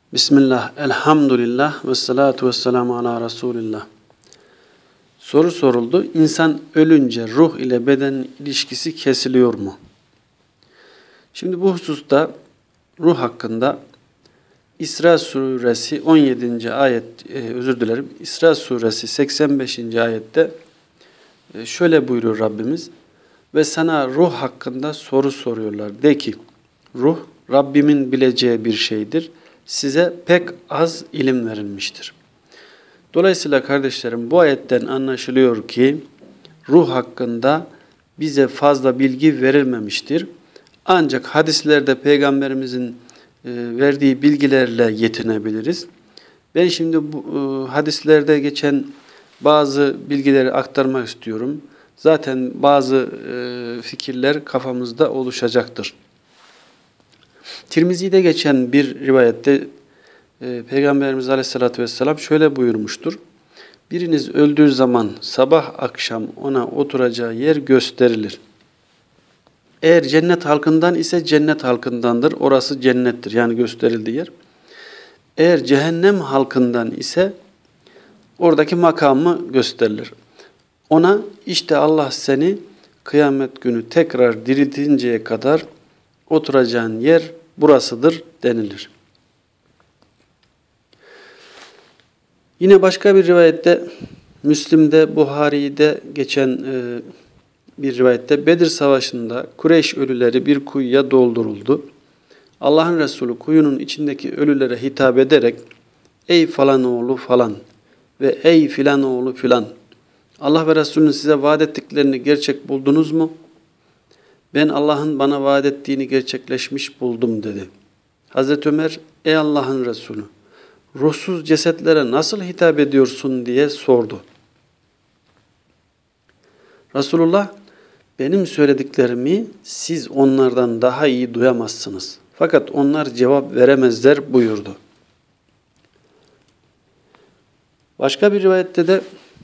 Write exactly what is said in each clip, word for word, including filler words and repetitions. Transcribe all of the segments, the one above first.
Bismillah, elhamdülillah ve salatu ve selamu ala Resulillah. Soru soruldu. İnsan ölünce ruh ile bedenin ilişkisi kesiliyor mu? Şimdi bu hususta ruh hakkında İsra suresi on yedinci ayet, e, özür dilerim. İsra suresi seksen beşinci ayette e, şöyle buyuruyor Rabbimiz. Ve sana ruh hakkında soru soruyorlar. De ki, ruh Rabbimin bileceği bir şeydir. Size pek az ilim verilmiştir. Dolayısıyla kardeşlerim bu ayetten anlaşılıyor ki ruh hakkında bize fazla bilgi verilmemiştir. Ancak hadislerde Peygamberimizin verdiği bilgilerle yetinebiliriz. Ben şimdi bu hadislerde geçen bazı bilgileri aktarmak istiyorum. Zaten bazı fikirler kafamızda oluşacaktır. Tirmizi'de geçen bir rivayette e, Peygamberimiz Aleyhisselatü Vesselam şöyle buyurmuştur. Biriniz öldüğü zaman sabah akşam ona oturacağı yer gösterilir. Eğer cennet halkından ise cennet halkındandır. Orası cennettir. Yani gösterildiği yer. Eğer cehennem halkından ise oradaki makamı gösterilir. Ona işte Allah seni kıyamet günü tekrar diriltinceye kadar oturacağın yer burasıdır denilir. Yine başka bir rivayette, Müslim'de, Buhari'de geçen e, bir rivayette Bedir Savaşı'nda Kureyş ölüleri bir kuyuya dolduruldu. Allah'ın Resulü kuyunun içindeki ölülere hitap ederek ey falan oğlu falan ve ey filan oğlu filan Allah ve Resulünün size vaat ettiklerini gerçek buldunuz mu? Ben Allah'ın bana vaat ettiğini gerçekleşmiş buldum dedi. Hazreti Ömer, ey Allah'ın Resulü, ruhsuz cesetlere nasıl hitap ediyorsun diye sordu. Resulullah, benim söylediklerimi siz onlardan daha iyi duyamazsınız. Fakat onlar cevap veremezler buyurdu. Başka bir rivayette de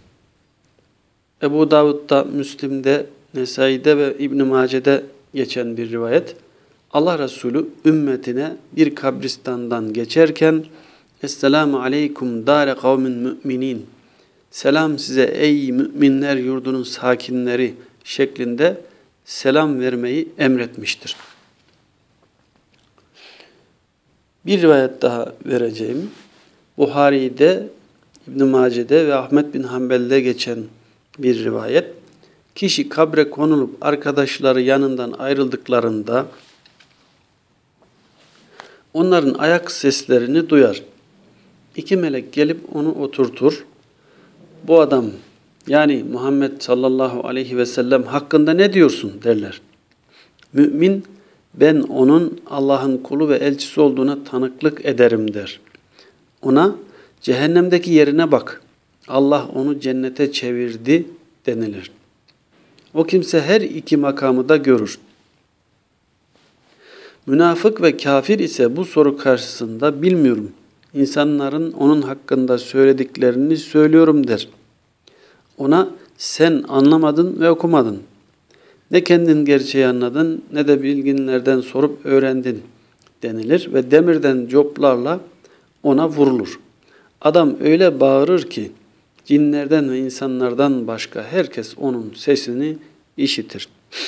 Ebu Davud'da, Müslim'de, Nesai'de ve İbn-i Mace'de geçen bir rivayet. Allah Resulü ümmetine bir kabristandan geçerken Esselamu aleykum dâre kavmin müminin. Selam size ey müminler yurdunun sakinleri şeklinde selam vermeyi emretmiştir. Bir rivayet daha vereceğim. Buhari'de, İbn-i Mace'de ve Ahmet bin Hanbel'de geçen bir rivayet. Kişi kabre konulup arkadaşları yanından ayrıldıklarında onların ayak seslerini duyar. İki melek gelip onu oturtur. Bu adam yani Muhammed sallallahu aleyhi ve sellem hakkında ne diyorsun derler. Mümin ben onun Allah'ın kulu ve elçisi olduğuna tanıklık ederim der. Ona cehennemdeki yerine bak. Allah onu cennete çevirdi denilir. O kimse her iki makamı da görür. Münafık ve kafir ise bu soru karşısında bilmiyorum. İnsanların onun hakkında söylediklerini söylüyorum der. Ona sen anlamadın ve okumadın. Ne kendin gerçeği anladın ne de bilginlerden sorup öğrendin denilir ve demirden coplarla ona vurulur. Adam öyle bağırır ki cinlerden ve insanlardan başka herkes onun sesini işitir.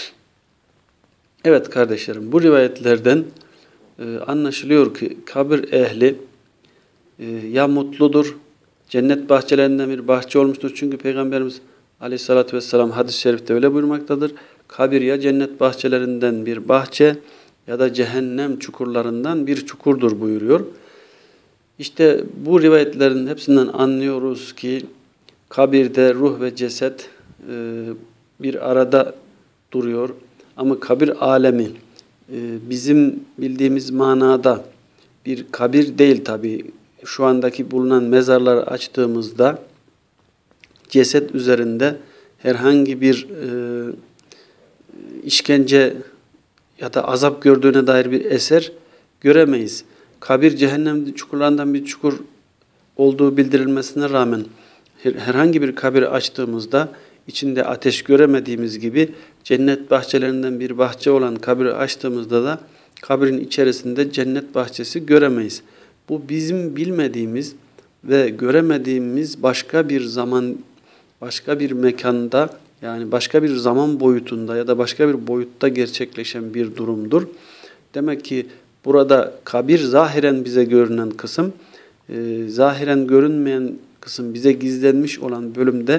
Evet kardeşlerim, bu rivayetlerden e, anlaşılıyor ki kabir ehli e, ya mutludur, cennet bahçelerinden bir bahçe olmuştur. Çünkü Peygamberimiz Aleyhisselatü Vesselam hadis-i şerifte öyle buyurmaktadır. Kabir ya cennet bahçelerinden bir bahçe ya da cehennem çukurlarından bir çukurdur buyuruyor. İşte bu rivayetlerin hepsinden anlıyoruz ki kabirde ruh ve ceset e, bir arada duruyor. Ama kabir alemi e, bizim bildiğimiz manada bir kabir değil tabii. Şu andaki bulunan mezarları açtığımızda ceset üzerinde herhangi bir e, işkence ya da azap gördüğüne dair bir eser göremeyiz. Kabir cehennem çukurlarından bir çukur olduğu bildirilmesine rağmen herhangi bir kabir açtığımızda içinde ateş göremediğimiz gibi cennet bahçelerinden bir bahçe olan kabiri açtığımızda da kabirin içerisinde cennet bahçesi göremeyiz. Bu bizim bilmediğimiz ve göremediğimiz başka bir zaman, başka bir mekanda, yani başka bir zaman boyutunda ya da başka bir boyutta gerçekleşen bir durumdur. Demek ki burada kabir zahiren bize görünen kısım, e, zahiren görünmeyen kısım, bize gizlenmiş olan bölümde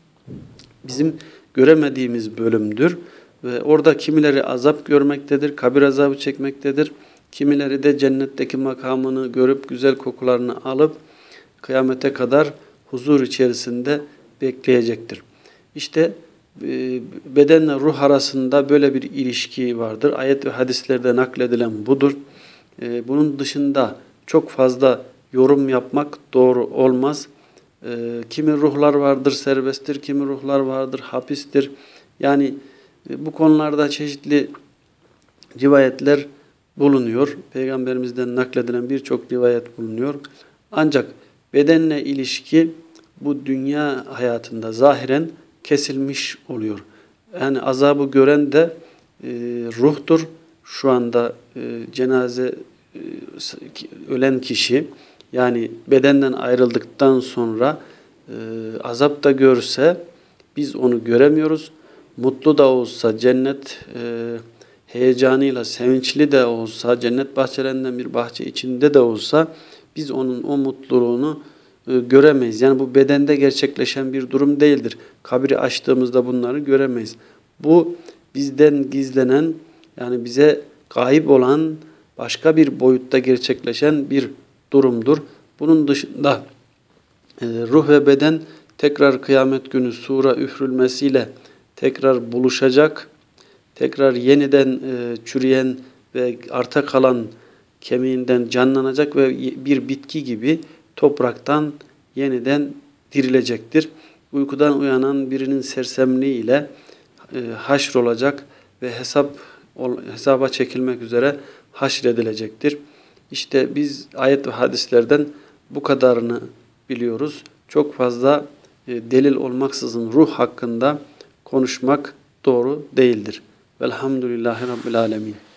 bizim göremediğimiz bölümdür. Ve orada kimileri azap görmektedir, kabir azabı çekmektedir. Kimileri de cennetteki makamını görüp güzel kokularını alıp kıyamete kadar huzur içerisinde bekleyecektir. İşte e, bedenle ruh arasında böyle bir ilişki vardır. Ayet ve hadislerde nakledilen budur. E, bunun dışında çok fazla yorum yapmak doğru olmaz. E, kimi ruhlar vardır serbesttir, kimi ruhlar vardır hapistir. Yani e, bu konularda çeşitli rivayetler bulunuyor. Peygamberimizden nakledilen birçok rivayet bulunuyor. Ancak bedenle ilişki bu dünya hayatında zahiren kesilmiş oluyor. Yani azabı gören de e, ruhtur. Şu anda e, cenaze e, ölen kişi, yani bedenden ayrıldıktan sonra e, azap da görse biz onu göremiyoruz. Mutlu da olsa, cennet e, heyecanıyla, sevinçli de olsa, cennet bahçelerinden bir bahçe içinde de olsa biz onun o mutluluğunu e, göremeyiz. Yani bu bedende gerçekleşen bir durum değildir. Kabri açtığımızda bunları göremeyiz. Bu bizden gizlenen, yani bize gayip olan başka bir boyutta gerçekleşen bir durumdur. Bunun dışında e, ruh ve beden tekrar kıyamet günü sura üfrülmesiyle tekrar buluşacak. Tekrar yeniden e, çürüyen ve arta kalan kemiğinden canlanacak ve bir bitki gibi topraktan yeniden dirilecektir. Uykudan uyanan birinin sersemliğiyle e, haşrolacak ve hesap hesaba çekilmek üzere haşredilecektir. İşte biz ayet ve hadislerden bu kadarını biliyoruz. Çok fazla e, delil olmaksızın ruh hakkında konuşmak doğru değildir. Velhamdülillahi Rabbil Alemin.